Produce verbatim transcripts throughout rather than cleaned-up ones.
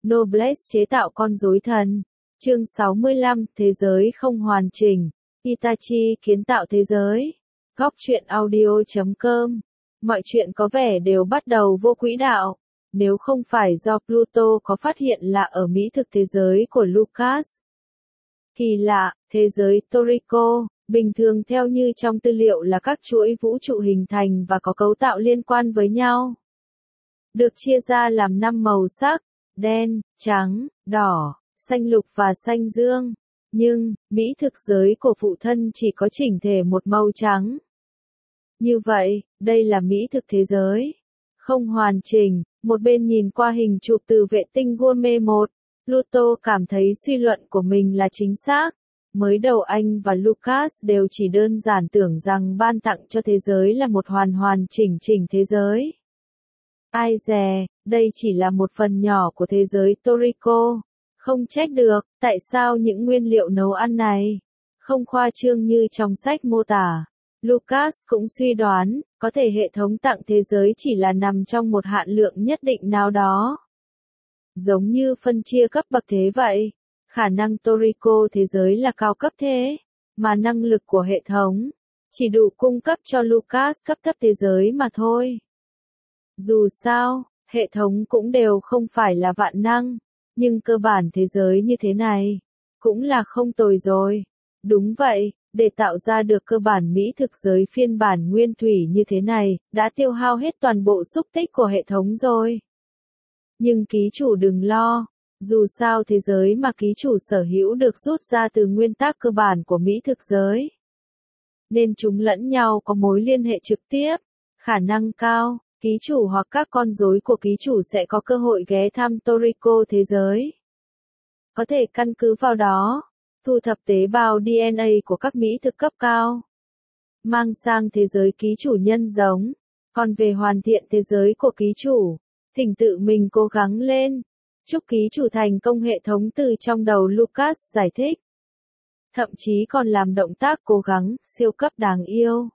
Noblesse chế tạo con rối thần. Chương sáu mươi lăm, Thế giới không hoàn chỉnh. Itachi kiến tạo thế giới. Góc truyện audio chấm com. Mọi chuyện có vẻ đều bắt đầu vô quỹ đạo. Nếu không phải do Pluto có phát hiện là ở mỹ thực thế giới của Lucas. Kỳ lạ, thế giới Toriko, bình thường theo như trong tư liệu là các chuỗi vũ trụ hình thành và có cấu tạo liên quan với nhau. Được chia ra làm năm màu sắc, đen, trắng, đỏ, xanh lục và xanh dương. Nhưng, mỹ thực giới của phụ thân chỉ có chỉnh thể một màu trắng. Như vậy, đây là mỹ thực thế giới. Không hoàn chỉnh, một bên nhìn qua hình chụp từ vệ tinh Gourmet một, Pluto cảm thấy suy luận của mình là chính xác. Mới đầu anh và Lucas đều chỉ đơn giản tưởng rằng ban tặng cho thế giới là một hoàn hoàn chỉnh chỉnh thế giới. Ai dè, đây chỉ là một phần nhỏ của thế giới Toriko. Không trách được, tại sao những nguyên liệu nấu ăn này không khoa trương như trong sách mô tả. Lucas cũng suy đoán, có thể hệ thống tặng thế giới chỉ là nằm trong một hạn lượng nhất định nào đó. Giống như phân chia cấp bậc thế vậy, khả năng Toriko thế giới là cao cấp thế, mà năng lực của hệ thống chỉ đủ cung cấp cho Lucas cấp thấp thế giới mà thôi. Dù sao, hệ thống cũng đều không phải là vạn năng, nhưng cơ bản thế giới như thế này cũng là không tồi rồi. Đúng vậy, để tạo ra được cơ bản mỹ thực giới phiên bản nguyên thủy như thế này, đã tiêu hao hết toàn bộ xúc tích của hệ thống rồi. Nhưng ký chủ đừng lo, dù sao thế giới mà ký chủ sở hữu được rút ra từ nguyên tắc cơ bản của mỹ thực giới, nên chúng lẫn nhau có mối liên hệ trực tiếp. Khả năng cao, ký chủ hoặc các con rối của ký chủ sẽ có cơ hội ghé thăm Toriko thế giới. Có thể căn cứ vào đó, thu thập tế bào đê en a của các mỹ thực cấp cao, mang sang thế giới ký chủ nhân giống. Còn về hoàn thiện thế giới của ký chủ, thỉnh tự mình cố gắng lên. Chúc ký chủ thành công hệ thống từ trong đầu Lucas giải thích. Thậm chí còn làm động tác cố gắng, siêu cấp đáng yêu.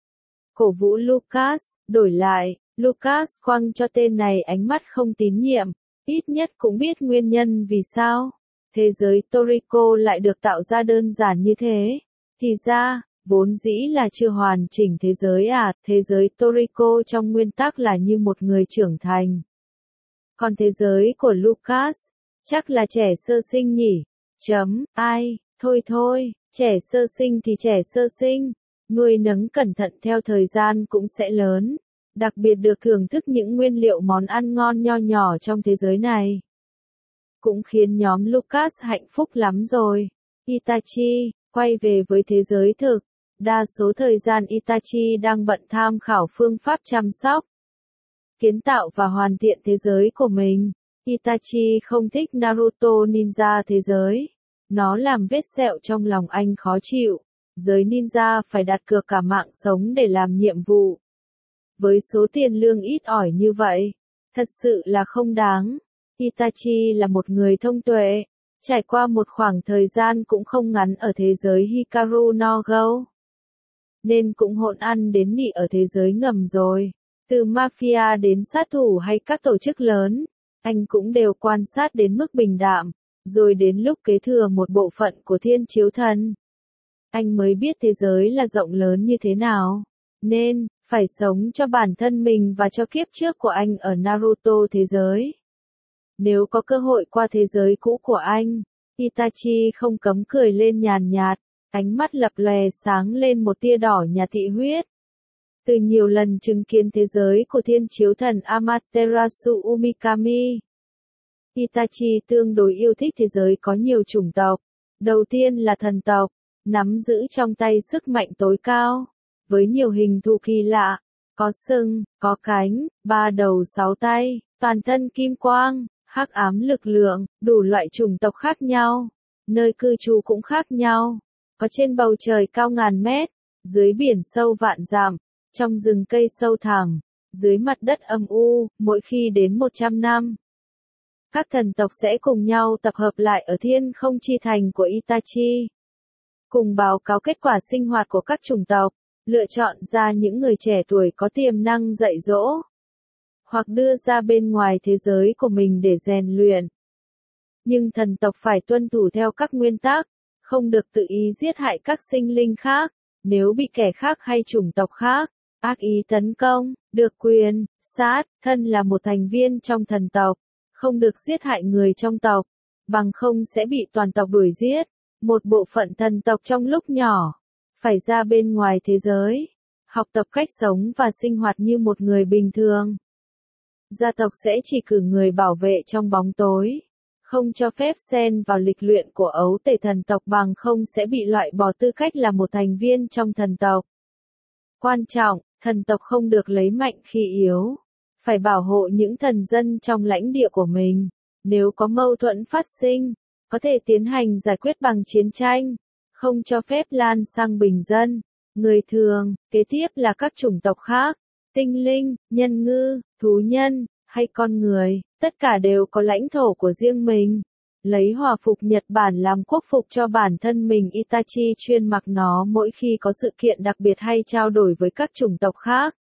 Cổ vũ Lucas, đổi lại, Lucas quăng cho tên này ánh mắt không tín nhiệm, ít nhất cũng biết nguyên nhân vì sao thế giới Toriko lại được tạo ra đơn giản như thế. Thì ra, vốn dĩ là chưa hoàn chỉnh thế giới à, thế giới Toriko trong nguyên tắc là như một người trưởng thành. Còn thế giới của Lucas, chắc là trẻ sơ sinh nhỉ? Chấm, ai, thôi thôi, trẻ sơ sinh thì trẻ sơ sinh, nuôi nấng cẩn thận theo thời gian cũng sẽ lớn. Đặc biệt được thưởng thức những nguyên liệu món ăn ngon nho nhỏ trong thế giới này. Cũng khiến nhóm Lucas hạnh phúc lắm rồi. Itachi, quay về với thế giới thực. Đa số thời gian Itachi đang bận tham khảo phương pháp chăm sóc, kiến tạo và hoàn thiện thế giới của mình. Itachi không thích Naruto ninja thế giới. Nó làm vết sẹo trong lòng anh khó chịu. Giới ninja phải đặt cược cả mạng sống để làm nhiệm vụ. Với số tiền lương ít ỏi như vậy, thật sự là không đáng. Itachi là một người thông tuệ, trải qua một khoảng thời gian cũng không ngắn ở thế giới Hikaru no Go, nên cũng hỗn ăn đến nị ở thế giới ngầm rồi. Từ mafia đến sát thủ hay các tổ chức lớn, anh cũng đều quan sát đến mức bình đạm, rồi đến lúc kế thừa một bộ phận của Thiên Chiếu Thần, anh mới biết thế giới là rộng lớn như thế nào. Nên, phải sống cho bản thân mình và cho kiếp trước của anh ở Naruto thế giới. Nếu có cơ hội qua thế giới cũ của anh, Itachi không cấm cười lên nhàn nhạt, ánh mắt lập lòe sáng lên một tia đỏ nhà thị huyết. Từ nhiều lần chứng kiến thế giới của Thiên Chiếu Thần Amaterasu Umikami, Itachi tương đối yêu thích thế giới có nhiều chủng tộc. Đầu tiên là thần tộc, nắm giữ trong tay sức mạnh tối cao, với nhiều hình thù kỳ lạ, có sừng, có cánh, ba đầu sáu tay, toàn thân kim quang, hắc ám lực lượng, đủ loại chủng tộc khác nhau, nơi cư trú cũng khác nhau, có trên bầu trời cao ngàn mét, dưới biển sâu vạn dặm, trong rừng cây sâu thẳm, dưới mặt đất âm u, mỗi khi đến một trăm năm. Các thần tộc sẽ cùng nhau tập hợp lại ở thiên không chi thành của Itachi, cùng báo cáo kết quả sinh hoạt của các chủng tộc, lựa chọn ra những người trẻ tuổi có tiềm năng dạy dỗ, hoặc đưa ra bên ngoài thế giới của mình để rèn luyện. Nhưng thần tộc phải tuân thủ theo các nguyên tắc, không được tự ý giết hại các sinh linh khác, nếu bị kẻ khác hay chủng tộc khác ác ý tấn công, được quyền sát thân là một thành viên trong thần tộc, không được giết hại người trong tộc, bằng không sẽ bị toàn tộc đuổi giết. Một bộ phận thần tộc trong lúc nhỏ phải ra bên ngoài thế giới, học tập cách sống và sinh hoạt như một người bình thường. Gia tộc sẽ chỉ cử người bảo vệ trong bóng tối, không cho phép xen vào lịch luyện của ấu tể thần tộc, bằng không sẽ bị loại bỏ tư cách là một thành viên trong thần tộc. Quan trọng, thần tộc không được lấy mạnh khi yếu, phải bảo hộ những thần dân trong lãnh địa của mình. Nếu có mâu thuẫn phát sinh, có thể tiến hành giải quyết bằng chiến tranh, không cho phép lan sang bình dân, người thường. Kế tiếp là các chủng tộc khác, tinh linh, nhân ngư, thú nhân, hay con người, tất cả đều có lãnh thổ của riêng mình. Lấy hòa phục Nhật Bản làm quốc phục cho bản thân mình, Itachi chuyên mặc nó mỗi khi có sự kiện đặc biệt hay trao đổi với các chủng tộc khác.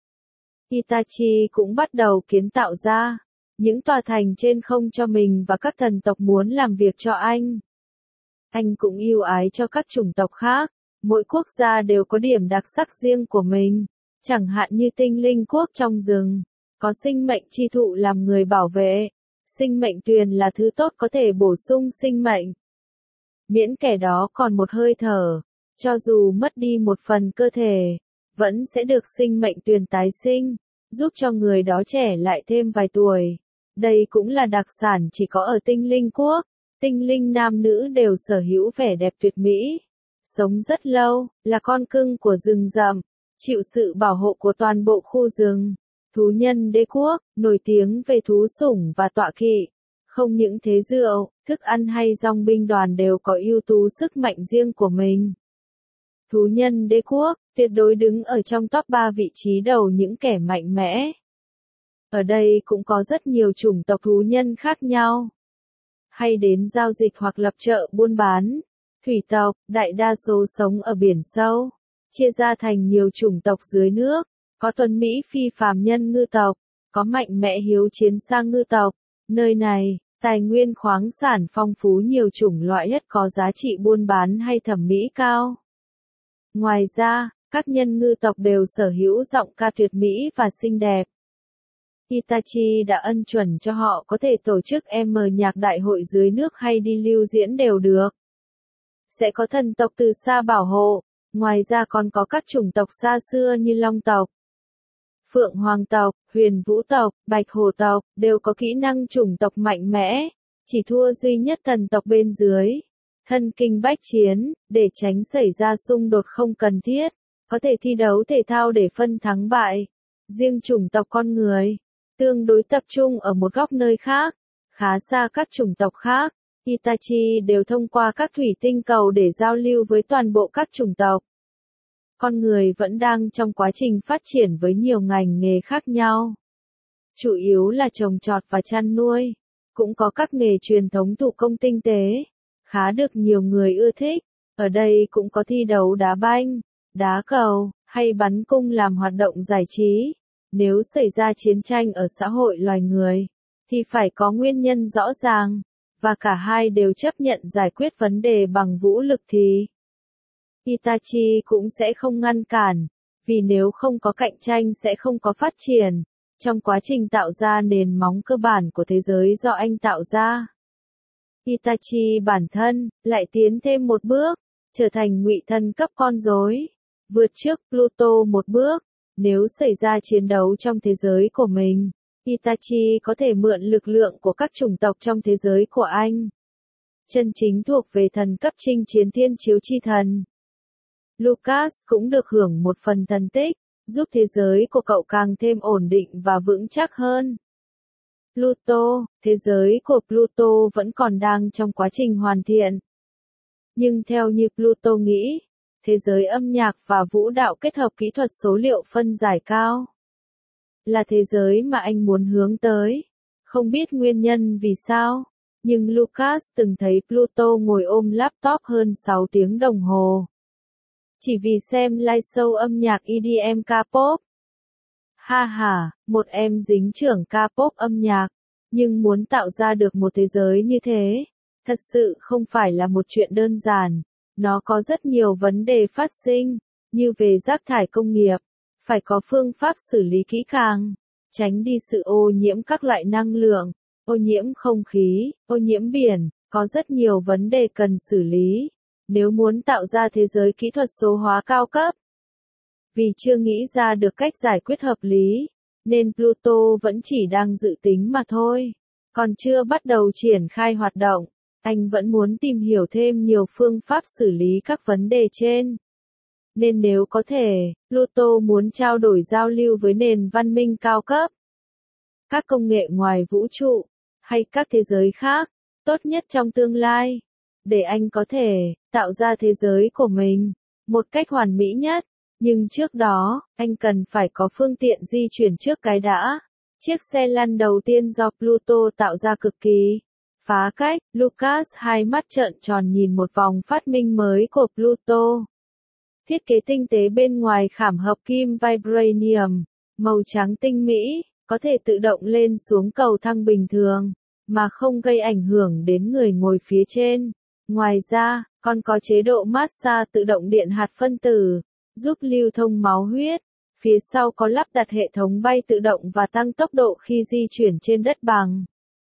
Itachi cũng bắt đầu kiến tạo ra những tòa thành trên không cho mình và các thần tộc muốn làm việc cho anh. Anh cũng yêu ái cho các chủng tộc khác, mỗi quốc gia đều có điểm đặc sắc riêng của mình, chẳng hạn như tinh linh quốc trong rừng, có sinh mệnh chi thụ làm người bảo vệ. Sinh mệnh tuyền là thứ tốt có thể bổ sung sinh mệnh. Miễn kẻ đó còn một hơi thở, cho dù mất đi một phần cơ thể, vẫn sẽ được sinh mệnh tuyền tái sinh, giúp cho người đó trẻ lại thêm vài tuổi. Đây cũng là đặc sản chỉ có ở tinh linh quốc. Tinh linh nam nữ đều sở hữu vẻ đẹp tuyệt mỹ, sống rất lâu, là con cưng của rừng rậm, chịu sự bảo hộ của toàn bộ khu rừng. Thú nhân đế quốc, nổi tiếng về thú sủng và tọa kỵ. Không những thế, rượu, thức ăn hay dòng binh đoàn đều có ưu tú sức mạnh riêng của mình. Thú nhân đế quốc, tuyệt đối đứng ở trong top ba vị trí đầu những kẻ mạnh mẽ. Ở đây cũng có rất nhiều chủng tộc thú nhân khác nhau. Hay đến giao dịch hoặc lập chợ buôn bán. Thủy tộc, đại đa số sống ở biển sâu, chia ra thành nhiều chủng tộc dưới nước. Có tuấn Mỹ phi phàm nhân ngư tộc, có mạnh mẽ hiếu chiến sang ngư tộc. Nơi này, tài nguyên khoáng sản phong phú, nhiều chủng loại nhất có giá trị buôn bán hay thẩm mỹ cao. Ngoài ra, các nhân ngư tộc đều sở hữu giọng ca tuyệt mỹ và xinh đẹp. Itachi đã ân chuẩn cho họ có thể tổ chức em nhạc đại hội dưới nước hay đi lưu diễn đều được. Sẽ có thần tộc từ xa bảo hộ, ngoài ra còn có các chủng tộc xa xưa như Long tộc, Phượng Hoàng tộc, Huyền Vũ tộc, Bạch Hổ tộc, đều có kỹ năng chủng tộc mạnh mẽ, chỉ thua duy nhất thần tộc bên dưới. Thân kinh bách chiến, để tránh xảy ra xung đột không cần thiết, có thể thi đấu thể thao để phân thắng bại. Riêng chủng tộc con người, tương đối tập trung ở một góc nơi khác, khá xa các chủng tộc khác. Itachi đều thông qua các thủy tinh cầu để giao lưu với toàn bộ các chủng tộc. Con người vẫn đang trong quá trình phát triển với nhiều ngành nghề khác nhau. Chủ yếu là trồng trọt và chăn nuôi. Cũng có các nghề truyền thống thủ công tinh tế, khá được nhiều người ưa thích. Ở đây cũng có thi đấu đá banh, đá cầu, hay bắn cung làm hoạt động giải trí. Nếu xảy ra chiến tranh ở xã hội loài người, thì phải có nguyên nhân rõ ràng, và cả hai đều chấp nhận giải quyết vấn đề bằng vũ lực thì Itachi cũng sẽ không ngăn cản, vì nếu không có cạnh tranh sẽ không có phát triển. Trong quá trình tạo ra nền móng cơ bản của thế giới do anh tạo ra, Itachi bản thân lại tiến thêm một bước, trở thành ngụy thần cấp con rối, vượt trước Pluto một bước. Nếu xảy ra chiến đấu trong thế giới của mình, Itachi có thể mượn lực lượng của các chủng tộc trong thế giới của anh. Chân chính thuộc về thần cấp chinh chiến thiên chiếu chi thần. Lucas cũng được hưởng một phần thần tích, giúp thế giới của cậu càng thêm ổn định và vững chắc hơn. Pluto, thế giới của Pluto vẫn còn đang trong quá trình hoàn thiện. Nhưng theo như Pluto nghĩ, thế giới âm nhạc và vũ đạo kết hợp kỹ thuật số liệu phân giải cao là thế giới mà anh muốn hướng tới. Không biết nguyên nhân vì sao, nhưng Lucas từng thấy Pluto ngồi ôm laptop hơn sáu tiếng đồng hồ. Chỉ vì xem live show âm nhạc e đê em K-pop. Ha ha, một em dính trưởng K-pop âm nhạc, nhưng muốn tạo ra được một thế giới như thế, Thật sự không phải là một chuyện đơn giản. Nó có rất nhiều vấn đề phát sinh, như về rác thải công nghiệp, phải có phương pháp xử lý kỹ càng, tránh đi sự ô nhiễm các loại năng lượng, ô nhiễm không khí, ô nhiễm biển, có rất nhiều vấn đề cần xử lý, nếu muốn tạo ra thế giới kỹ thuật số hóa cao cấp. Vì chưa nghĩ ra được cách giải quyết hợp lý, nên Pluto vẫn chỉ đang dự tính mà thôi, còn chưa bắt đầu triển khai hoạt động. Anh vẫn muốn tìm hiểu thêm nhiều phương pháp xử lý các vấn đề trên. Nên nếu có thể, Pluto muốn trao đổi giao lưu với nền văn minh cao cấp, các công nghệ ngoài vũ trụ, hay các thế giới khác, tốt nhất trong tương lai, để anh có thể tạo ra thế giới của mình một cách hoàn mỹ nhất. Nhưng trước đó, anh cần phải có phương tiện di chuyển trước cái đã. Chiếc xe lăn đầu tiên do Pluto tạo ra cực kỳ phá cách. Lucas hai mắt trợn tròn nhìn một vòng phát minh mới của Pluto. Thiết kế tinh tế bên ngoài khảm hợp kim vibranium, màu trắng tinh mỹ, có thể tự động lên xuống cầu thang bình thường, mà không gây ảnh hưởng đến người ngồi phía trên. Ngoài ra, còn có chế độ massage tự động điện hạt phân tử, giúp lưu thông máu huyết. Phía sau có lắp đặt hệ thống bay tự động và tăng tốc độ khi di chuyển trên đất bằng.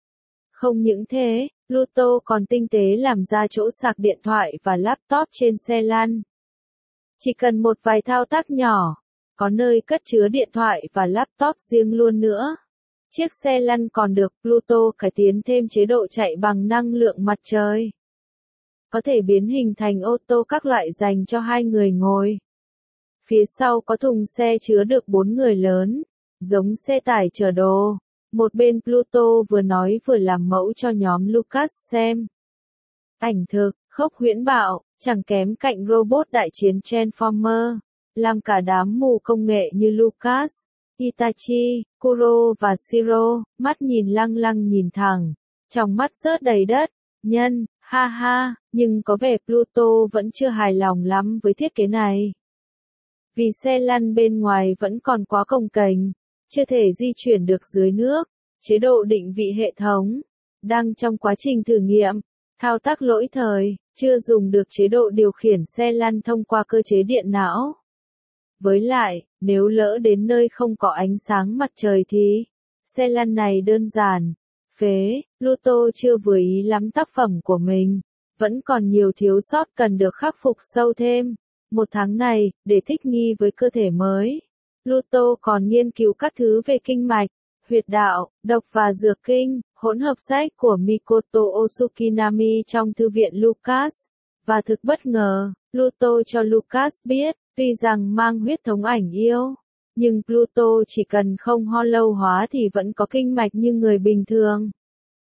Không những thế, Pluto còn tinh tế làm ra chỗ sạc điện thoại và laptop trên xe lăn. Chỉ cần một vài thao tác nhỏ, có nơi cất chứa điện thoại và laptop riêng luôn nữa. Chiếc xe lăn còn được Pluto cải tiến thêm chế độ chạy bằng năng lượng mặt trời. Có thể biến hình thành ô tô các loại dành cho hai người ngồi. Phía sau có thùng xe chứa được bốn người lớn, giống xe tải chở đồ. Một bên Pluto vừa nói vừa làm mẫu cho nhóm Lucas xem. Ảnh thực, khốc huyễn bạo, chẳng kém cạnh robot đại chiến Transformer, làm cả đám mù công nghệ như Lucas, Itachi, Kuro và Shiro, mắt nhìn lăng lăng nhìn thẳng, trong mắt rớt đầy đất, nhân, ha ha, nhưng có vẻ Pluto vẫn chưa hài lòng lắm với thiết kế này. Vì xe lăn bên ngoài vẫn còn quá cồng kềnh, chưa thể di chuyển được dưới nước, chế độ định vị hệ thống, đang trong quá trình thử nghiệm, thao tác lỗi thời, chưa dùng được chế độ điều khiển xe lăn thông qua cơ chế điện não. Với lại, nếu lỡ đến nơi không có ánh sáng mặt trời thì, xe lăn này đơn giản, phế. Pluto chưa vừa ý lắm tác phẩm của mình, vẫn còn nhiều thiếu sót cần được khắc phục sâu thêm. Một tháng này, để thích nghi với cơ thể mới, Pluto còn nghiên cứu các thứ về kinh mạch, huyệt đạo, độc và dược kinh, hỗn hợp sách của Mikoto Osukinami trong thư viện Lucas. Và thực bất ngờ, Pluto cho Lucas biết, tuy rằng mang huyết thống ảnh yêu, nhưng Pluto chỉ cần không hollow hóa thì vẫn có kinh mạch như người bình thường.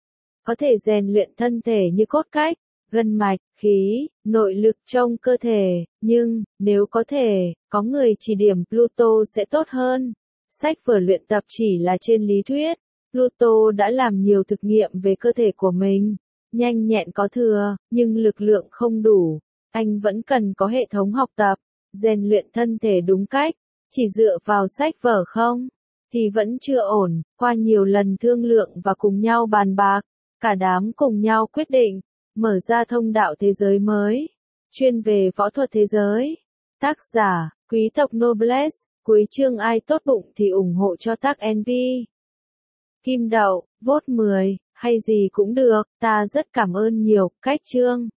Có thể rèn luyện thân thể như cốt cách, gân mạch, khí, nội lực trong cơ thể, nhưng, nếu có thể, có người chỉ điểm Pluto sẽ tốt hơn. Sách vở luyện tập chỉ là trên lý thuyết, Pluto đã làm nhiều thực nghiệm về cơ thể của mình, nhanh nhẹn có thừa, nhưng lực lượng không đủ. Anh vẫn cần có hệ thống học tập, rèn luyện thân thể đúng cách, chỉ dựa vào sách vở không, thì vẫn chưa ổn. Qua nhiều lần thương lượng và cùng nhau bàn bạc, cả đám cùng nhau quyết định, mở ra thông đạo thế giới mới, chuyên về võ thuật thế giới. Tác giả, quý tộc Nobles, cuối chương ai tốt bụng thì ủng hộ cho tác en pê. Kim đậu, vote mười, hay gì cũng được, ta rất cảm ơn nhiều, cách chương.